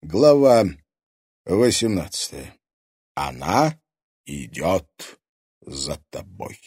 Глава 18. Она идет за тобой.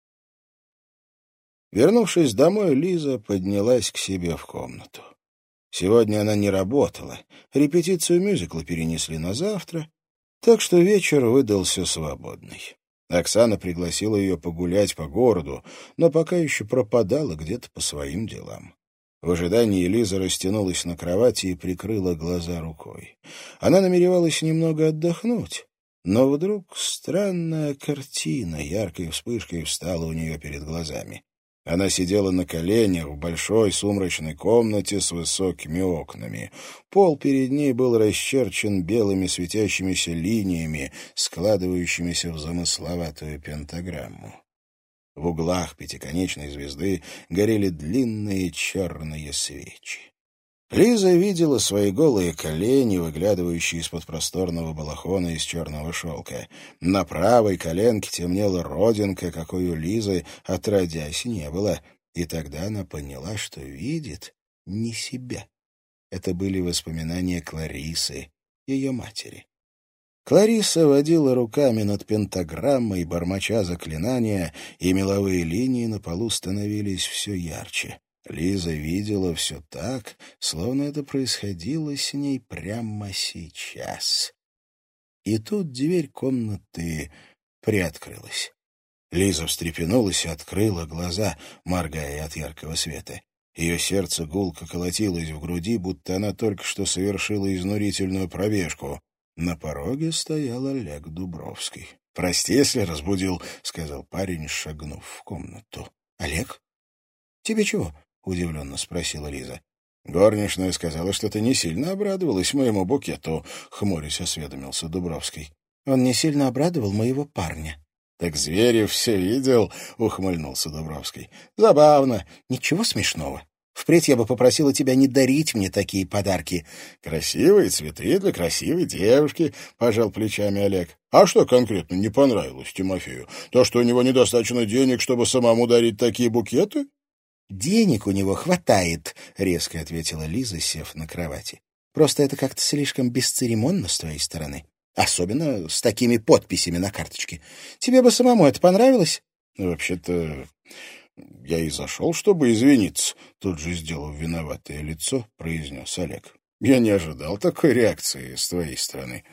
Вернувшись домой, Лиза поднялась к себе в комнату. Сегодня она не работала. Репетицию мюзикла перенесли на завтра, так что вечер выдался свободный. Оксана пригласила ее погулять по городу, но пока еще пропадала где-то по своим делам. В ожидании Лиза растянулась на кровати и прикрыла глаза рукой. Она намеревалась немного отдохнуть, но вдруг странная картина яркой вспышкой встала у нее перед глазами. Она сидела на коленях в большой сумрачной комнате с высокими окнами. Пол перед ней был расчерчен белыми светящимися линиями, складывающимися в замысловатую пентаграмму. В углах пятиконечной звезды горели длинные черные свечи. Лиза видела свои голые колени, выглядывающие из-под просторного балахона из черного шелка. На правой коленке темнела родинка, какой у Лизы отродясь не было. И тогда она поняла, что видит не себя. Это были воспоминания Кларисы, ее матери. Клариса водила руками над пентаграммой, бормоча заклинания, и меловые линии на полу становились все ярче. Лиза видела все так, словно это происходило с ней прямо сейчас. И тут дверь комнаты приоткрылась. Лиза встрепенулась и открыла глаза, моргая от яркого света. Ее сердце гулко колотилось в груди, будто она только что совершила изнурительную пробежку. На пороге стоял Олег Дубровский. «Прости, если разбудил», — сказал парень, шагнув в комнату. «Олег? Тебе чего?» — удивленно спросила Лиза. «Горничная сказала, что ты не сильно обрадовалась моему букету», — хмурясь осведомился Дубровский. «Он не сильно обрадовал моего парня». «Так Зверев все видел», — ухмыльнулся Дубровский. «Забавно». «Ничего смешного. Впредь я бы попросила тебя не дарить мне такие подарки». «Красивые цветы для красивой девушки», — пожал плечами Олег. «А что конкретно не понравилось Тимофею? То, что у него недостаточно денег, чтобы самому дарить такие букеты?» «Денег у него хватает», — резко ответила Лиза, сев на кровати. «Просто это как-то слишком бесцеремонно с твоей стороны. Особенно с такими подписями на карточке. Тебе бы самому это понравилось?» «Вообще-то... я и зашел, чтобы извиниться», — тут же, сделав виноватое лицо, произнес Олег. «Я не ожидал такой реакции с твоей стороны.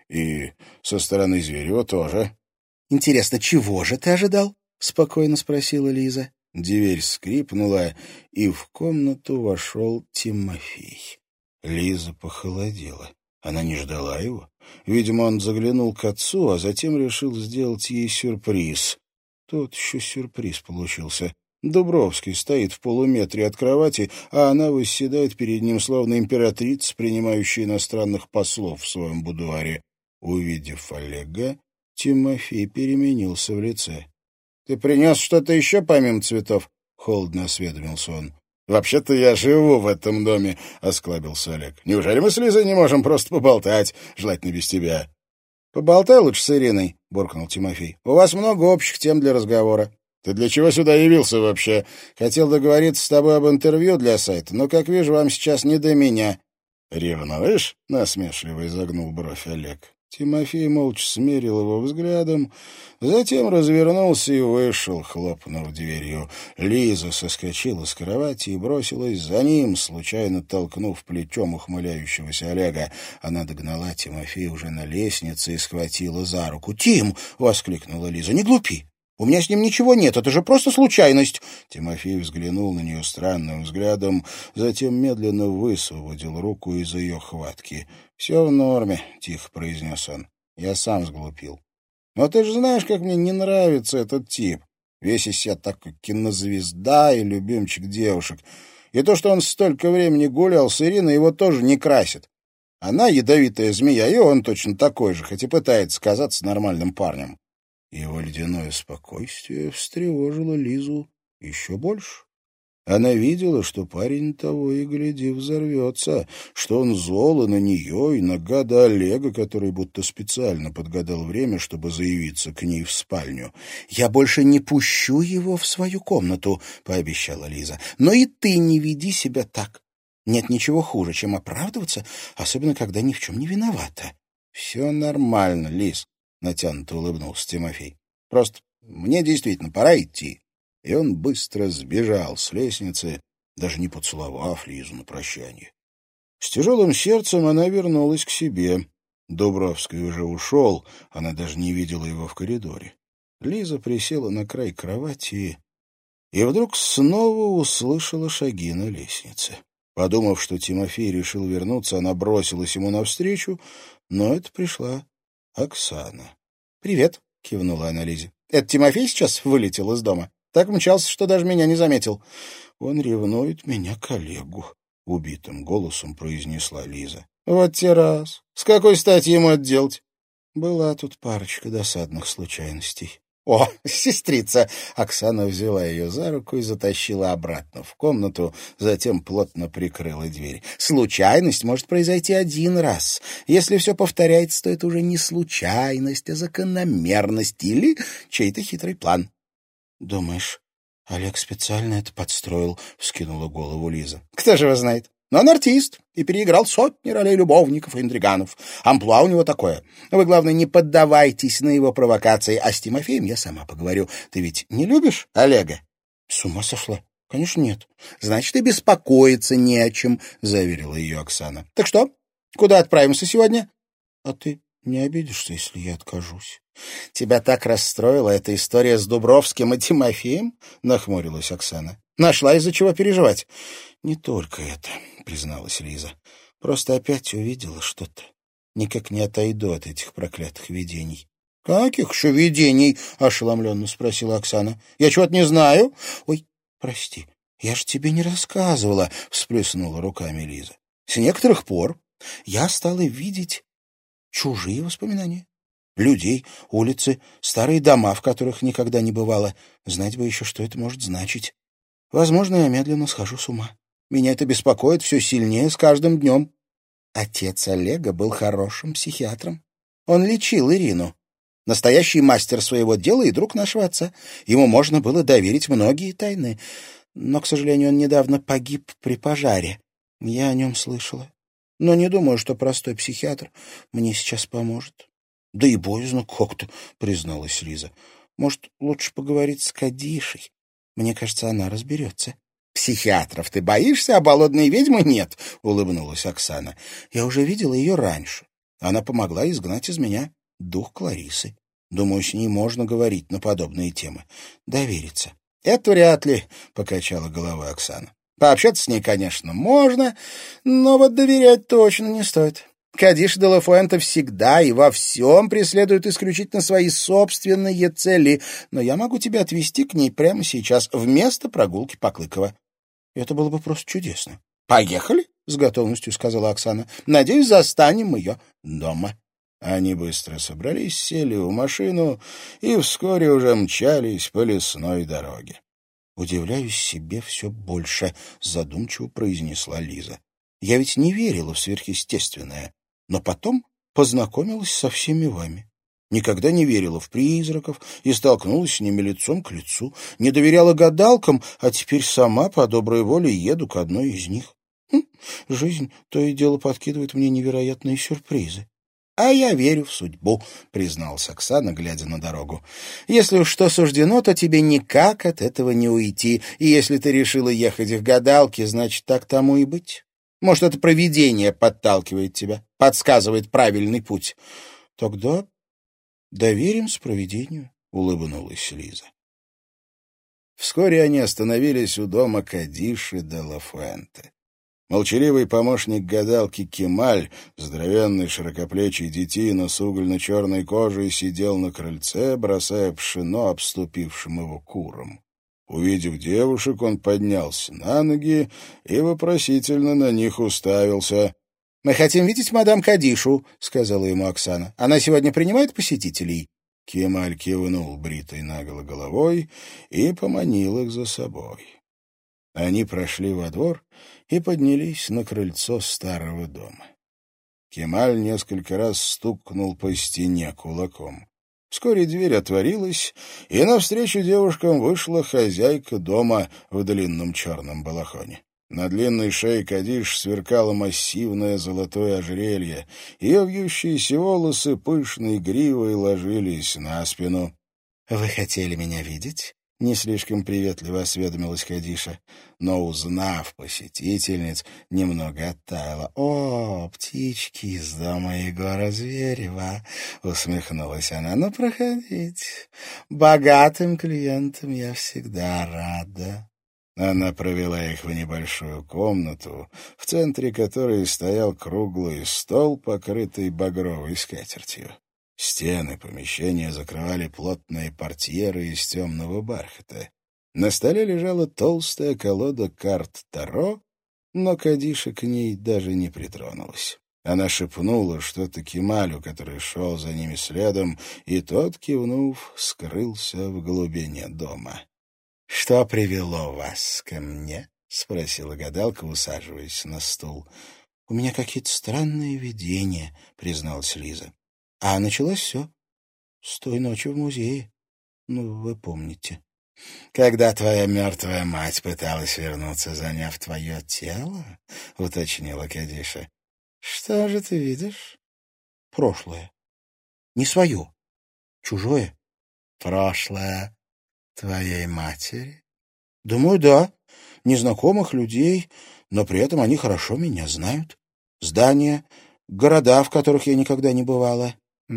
И со стороны Зверева тоже». «Интересно, чего же ты ожидал?» — спокойно спросила Лиза. Дверь скрипнула, и в комнату вошел Тимофей. Лиза похолодела. Она не ждала его. Видимо, он заглянул к отцу, а затем решил сделать ей сюрприз. Тот еще сюрприз получился. Дубровский стоит в полуметре от кровати, а она восседает перед ним, словно императрица, принимающая иностранных послов в своем будуаре. Увидев Олега, Тимофей переменился в лице. «Ты принес что-то еще помимо цветов?» — холодно осведомился он. «Вообще-то я живу в этом доме», — осклабился Олег. «Неужели мы с Лизой не можем просто поболтать, желательно без тебя?» «Поболтай лучше с Ириной», — буркнул Тимофей. «У вас много общих тем для разговора». «Ты для чего сюда явился вообще?» «Хотел договориться с тобой об интервью для сайта, но, как вижу, вам сейчас не до меня». «Ревнуешь?» — насмешливо изогнул бровь Олег. Тимофей молча смерил его взглядом, затем развернулся и вышел, хлопнув дверью. Лиза соскочила с кровати и бросилась за ним, случайно толкнув плечом ухмыляющегося Олега. Она догнала Тимофея уже на лестнице и схватила за руку. «Тим!» — воскликнула Лиза. «Не глупи! У меня с ним ничего нет, это же просто случайность!» Тимофей взглянул на нее странным взглядом, затем медленно высвободил руку из ее хватки. «Все в норме», — тихо произнес он. «Я сам сглупил. Но ты же знаешь, как мне не нравится этот тип. Весь из себя такой кинозвезда и любимчик девушек. И то, что он столько времени гулял с Ириной, его тоже не красит. Она ядовитая змея, и он точно такой же, хоть и пытается казаться нормальным парнем». Его ледяное спокойствие встревожило Лизу еще больше. Она видела, что парень того и гляди взорвется, что он зол и на нее, и на гада Олега, который будто специально подгадал время, чтобы заявиться к ней в спальню. «Я больше не пущу его в свою комнату», — пообещала Лиза. «Но и ты не веди себя так. Нет ничего хуже, чем оправдываться, особенно когда ни в чем не виновата. — Все нормально, Лиз, — натянуто улыбнулся Тимофей. — Просто мне действительно пора идти. И он быстро сбежал с лестницы, даже не поцеловав Лизу на прощание. С тяжелым сердцем она вернулась к себе. Дубровский уже ушел, она даже не видела его в коридоре. Лиза присела на край кровати и вдруг снова услышала шаги на лестнице. Подумав, что Тимофей решил вернуться, она бросилась ему навстречу, но это пришла Оксана. «Привет», — кивнула она Лизе. «Это Тимофей сейчас вылетел из дома? Так мчался, что даже меня не заметил». «Он ревнует меня коллегу», — убитым голосом произнесла Лиза. «Вот те раз. С какой стати ему это делать?» Была тут парочка досадных случайностей. «О, сестрица!» Оксана взяла ее за руку и затащила обратно в комнату, затем плотно прикрыла дверь. «Случайность может произойти один раз. Если все повторяется, то это уже не случайность, а закономерность или чей-то хитрый план». «Думаешь, Олег специально это подстроил?» — вскинула голову Лиза. «Кто же его знает? Но он артист и переиграл сотни ролей любовников и интриганов. Амплуа у него такое. Вы, главное, не поддавайтесь на его провокации, а с Тимофеем я сама поговорю. Ты ведь не любишь Олега?» «С ума сошла? Конечно, нет». «Значит, и беспокоиться не о чем», — заверила ее Оксана. «Так что, куда отправимся сегодня?» «А ты не обидишься, если я откажусь?» «Тебя так расстроила эта история с Дубровским и Тимофеем?» — нахмурилась Оксана. «Нашла из-за чего переживать». «Не только это», — призналась Лиза. «Просто опять увидела что-то. Никак не отойду от этих проклятых видений». «Каких еще видений?» — ошеломленно спросила Оксана. «Я чего-то не знаю». «Ой, прости, я же тебе не рассказывала», — всплеснула руками Лиза. «С некоторых пор я стала видеть чужие воспоминания. Людей, улицы, старые дома, в которых никогда не бывало. Знать бы еще, что это может значить. Возможно, я медленно схожу с ума. Меня это беспокоит все сильнее с каждым днем». Отец Олега был хорошим психиатром. Он лечил Ирину. Настоящий мастер своего дела и друг нашего отца. Ему можно было доверить многие тайны. Но, к сожалению, он недавно погиб при пожаре. Я о нем слышала. Но не думаю, что простой психиатр мне сейчас поможет. «Да и боязно как-то», — призналась Лиза. «Может, лучше поговорить с Кадишей? Мне кажется, она разберется». «Психиатров ты боишься, а болотной ведьмы нет», — улыбнулась Оксана. «Я уже видела ее раньше. Она помогла изгнать из меня дух Кларисы. Думаю, с ней можно говорить на подобные темы. Довериться». «Это вряд ли», — покачала головой Оксана. «Пообщаться с ней, конечно, можно, но вот доверять точно не стоит. Кадиш де ла Фуэнте всегда и во всем преследует исключительно свои собственные цели, но я могу тебя отвезти к ней прямо сейчас, вместо прогулки по Клыково». «Это было бы просто чудесно». «Поехали», — с готовностью сказала Оксана. «Надеюсь, застанем ее дома». Они быстро собрались, сели в машину и вскоре уже мчались по лесной дороге. «Удивляюсь себе все больше», — задумчиво произнесла Лиза. «Я ведь не верила в сверхъестественное, но потом познакомилась со всеми вами. Никогда не верила в призраков и столкнулась с ними лицом к лицу. Не доверяла гадалкам, а теперь сама по доброй воле еду к одной из них. Жизнь то и дело подкидывает мне невероятные сюрпризы». «А я верю в судьбу», — призналась Оксана, глядя на дорогу. «Если уж что суждено, то тебе никак от этого не уйти. И если ты решила ехать к гадалке, значит, так тому и быть. Может, это провидение подталкивает тебя, подсказывает правильный путь». «Тогда доверимся провидению», — улыбнулась Лиза. Вскоре они остановились у дома Кадиши де ла Фуэнте. Молчаливый помощник гадалки Кемаль, здоровенный широкоплечий детина с угольно-черной кожей, сидел на крыльце, бросая пшено обступившим его курам. Увидев девушек, он поднялся на ноги и вопросительно на них уставился. «Мы хотим видеть мадам Кадишу», — сказала ему Оксана. «Она сегодня принимает посетителей?» Кемаль кивнул бритой наголо головой и поманил их за собой. Они прошли во двор и поднялись на крыльцо старого дома. Кемаль несколько раз стукнул по стене кулаком. Вскоре дверь отворилась, и навстречу девушкам вышла хозяйка дома в длинном черном балахоне. На длинной шее Кадиш сверкало массивное золотое ожерелье. Ее вьющиеся волосы пышной гривой ложились на спину. «Вы хотели меня видеть?» — не слишком приветливо осведомилась Кадиша, но, узнав посетительниц, немного оттаяла. «О, птички из дома Егора Зверева!» — усмехнулась она. «Ну, проходите. Богатым клиентам я всегда рада». Она провела их в небольшую комнату, в центре которой стоял круглый стол, покрытый багровой скатертью. Стены помещения закрывали плотные портьеры из темного бархата. На столе лежала толстая колода карт Таро, но Кадиша к ней даже не притронулась. Она шепнула что-то Кемалю, который шел за ними следом, и тот, кивнув, скрылся в глубине дома. «Что привело вас ко мне?» — спросила гадалка, усаживаясь на стул. «У меня какие-то странные видения», — призналась Лиза. «А началось все с той ночи в музее. Ну, вы помните. Когда твоя мертвая мать пыталась вернуться, заняв твое тело?» — уточнила Кадиша. «Что же ты видишь?» «Прошлое. Не свое. Чужое. Прошлое твоей матери?» «Думаю, да. Незнакомых людей, но при этом они хорошо меня знают. Здания, города, в которых я никогда не бывала».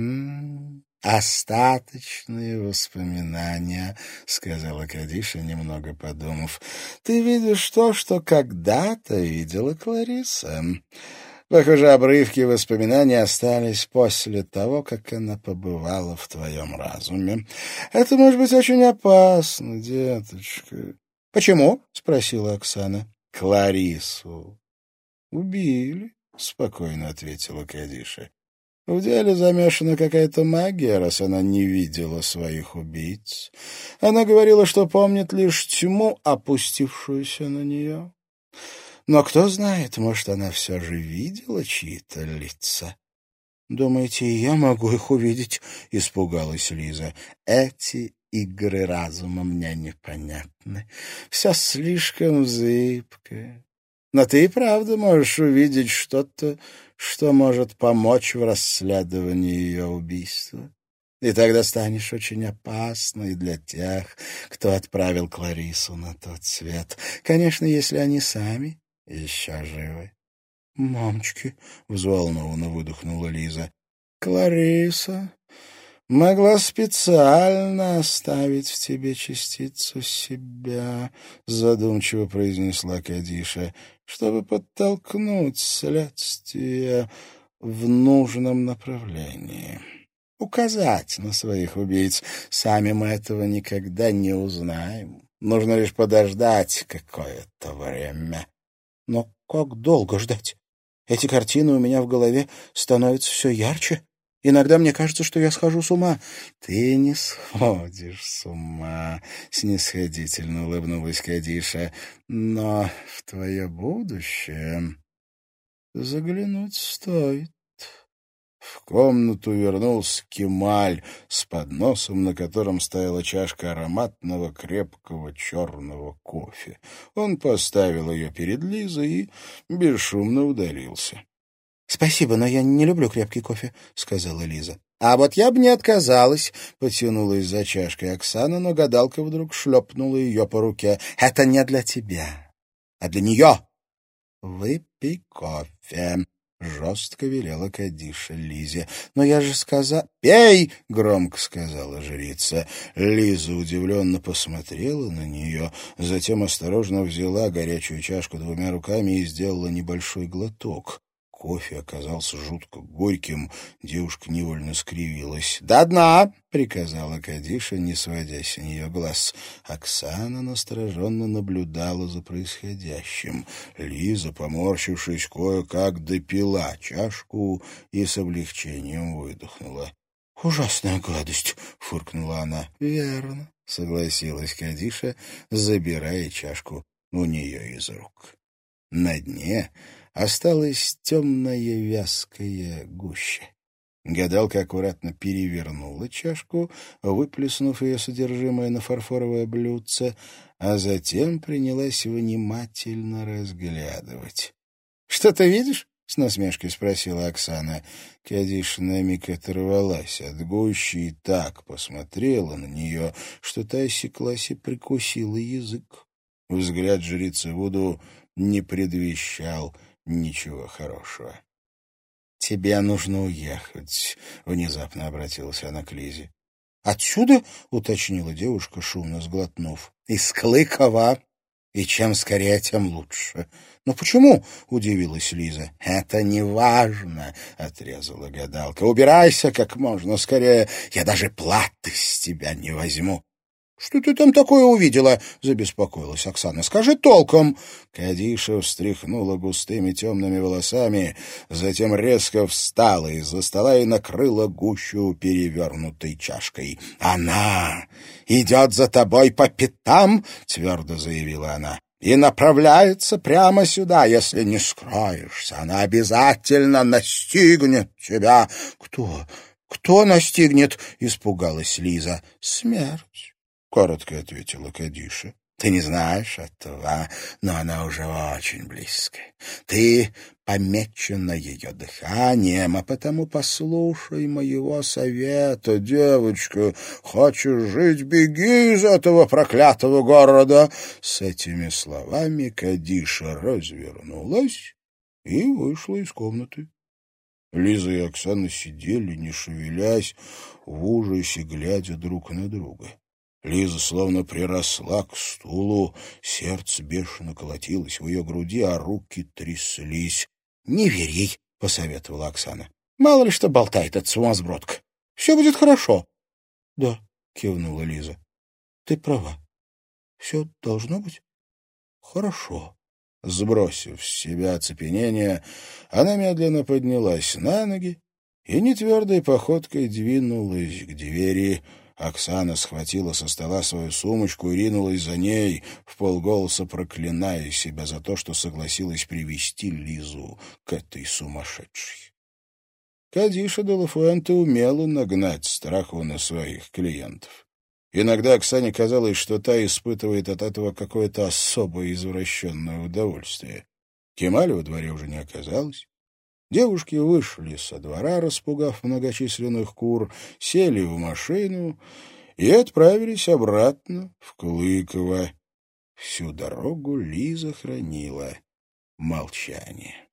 «Остаточные воспоминания», — сказала Кадиша, немного подумав. «Ты видишь то, что когда-то видела Клариса. Похоже, обрывки воспоминаний остались после того, как она побывала в твоем разуме. Это может быть очень опасно, деточка». «Почему?» — спросила Оксана. «Кларису убили», — спокойно ответила Кадиша. «В деле замешана какая-то магия, раз она не видела своих убийц. Она говорила, что помнит лишь тьму, опустившуюся на нее. Но кто знает, может, она все же видела чьи-то лица». «Думаете, и я могу их увидеть?» — испугалась Лиза. «Эти игры разума мне непонятны. Все слишком зыбкое. Но ты и правда можешь увидеть что-то, что может помочь в расследовании ее убийства. И тогда станешь очень опасной для тех, кто отправил Кларису на тот свет. Конечно, если они сами еще живы». «Мамочки!» — взволнованно выдохнула Лиза. «Клариса могла специально оставить в тебе частицу себя», — задумчиво произнесла Кадиша, «чтобы подтолкнуть следствие в нужном направлении. Указать на своих убийц. Сами мы этого никогда не узнаем. Нужно лишь подождать какое-то время». «Но как долго ждать? Эти картины у меня в голове становятся все ярче. Иногда мне кажется, что я схожу с ума». «Ты не сходишь с ума», — снисходительно улыбнулась Кадиша. «Но в твое будущее заглянуть стоит». В комнату вернулся Кемаль с подносом, на котором стояла чашка ароматного крепкого черного кофе. Он поставил ее перед Лизой и бесшумно удалился. «Спасибо, но я не люблю крепкий кофе», — сказала Лиза. «А вот я бы не отказалась», — потянулась за чашкой Оксана, но гадалка вдруг шлепнула ее по руке. «Это не для тебя, а для нее. Выпей кофе», — жестко велела Кадиша Лизе. «Но я же сказала...» «Пей!» — громко сказала жрица. Лиза удивленно посмотрела на нее, затем осторожно взяла горячую чашку двумя руками и сделала небольшой глоток. Кофе оказался жутко горьким, девушка невольно скривилась. «До дна!» — приказала Кадиша, не сводя с нее глаз. Оксана настороженно наблюдала за происходящим. Лиза, поморщившись, кое-как допила чашку и с облегчением выдохнула. «Ужасная гадость!» — фыркнула она. «Верно», — согласилась Кадиша, забирая чашку у нее из рук. На дне осталась темная вязкая гуща. Гадалка аккуратно перевернула чашку, выплеснув ее содержимое на фарфоровое блюдце, а затем принялась внимательно разглядывать. — Что ты видишь? — с насмешкой спросила Оксана. Кадиша на миг оторвалась от гущи и так посмотрела на нее, что та осеклась и прикусила язык. Взгляд жрицы Вуду не предвещал ничего хорошего. — Тебе нужно уехать, — внезапно обратилась она к Лизе. — Отсюда? — уточнила девушка, шумно сглотнув. — Из Клыкова. И чем скорее, тем лучше. — Но почему? — удивилась Лиза. — Это не важно, — отрезала гадалка. — Убирайся как можно скорее. Я даже платы с тебя не возьму. — Что ты там такое увидела? — забеспокоилась Оксана. — Скажи толком. Кадиша встряхнула густыми темными волосами, затем резко встала из-за стола и накрыла гущу перевернутой чашкой. — Она идет за тобой по пятам, — твердо заявила она, — и направляется прямо сюда. Если не скроешься, она обязательно настигнет тебя. — Кто? Кто настигнет? — испугалась Лиза. — Смерть. — коротко ответила Кадиша. — Ты не знаешь этого, но она уже очень близко. Ты помечена ее дыханием, а потому послушай моего совета, девочка. Хочешь жить — беги из этого проклятого города. С этими словами Кадиша развернулась и вышла из комнаты. Лиза и Оксана сидели, не шевелясь, в ужасе глядя друг на друга. Лиза словно приросла к стулу, сердце бешено колотилось в ее груди, а руки тряслись. — Не верь ей, — посоветовала Оксана. — Мало ли что болтает эта сумасбродка. Все будет хорошо. — Да, — кивнула Лиза, — ты права. Все должно быть хорошо. Сбросив с себя оцепенение, она медленно поднялась на ноги и нетвердой походкой двинулась к двери. Оксана схватила со стола свою сумочку и ринулась за ней, вполголоса проклиная себя за то, что согласилась привести Лизу к этой сумасшедшей. Кадиша де ла Фуэнте умела нагнать страху на своих клиентов. Иногда Оксане казалось, что та испытывает от этого какое-то особое извращенное удовольствие. Кемаля во дворе уже не оказалось. Девушки вышли со двора, распугав многочисленных кур, сели в машину и отправились обратно в Клыково. Всю дорогу Лиза хранила молчание.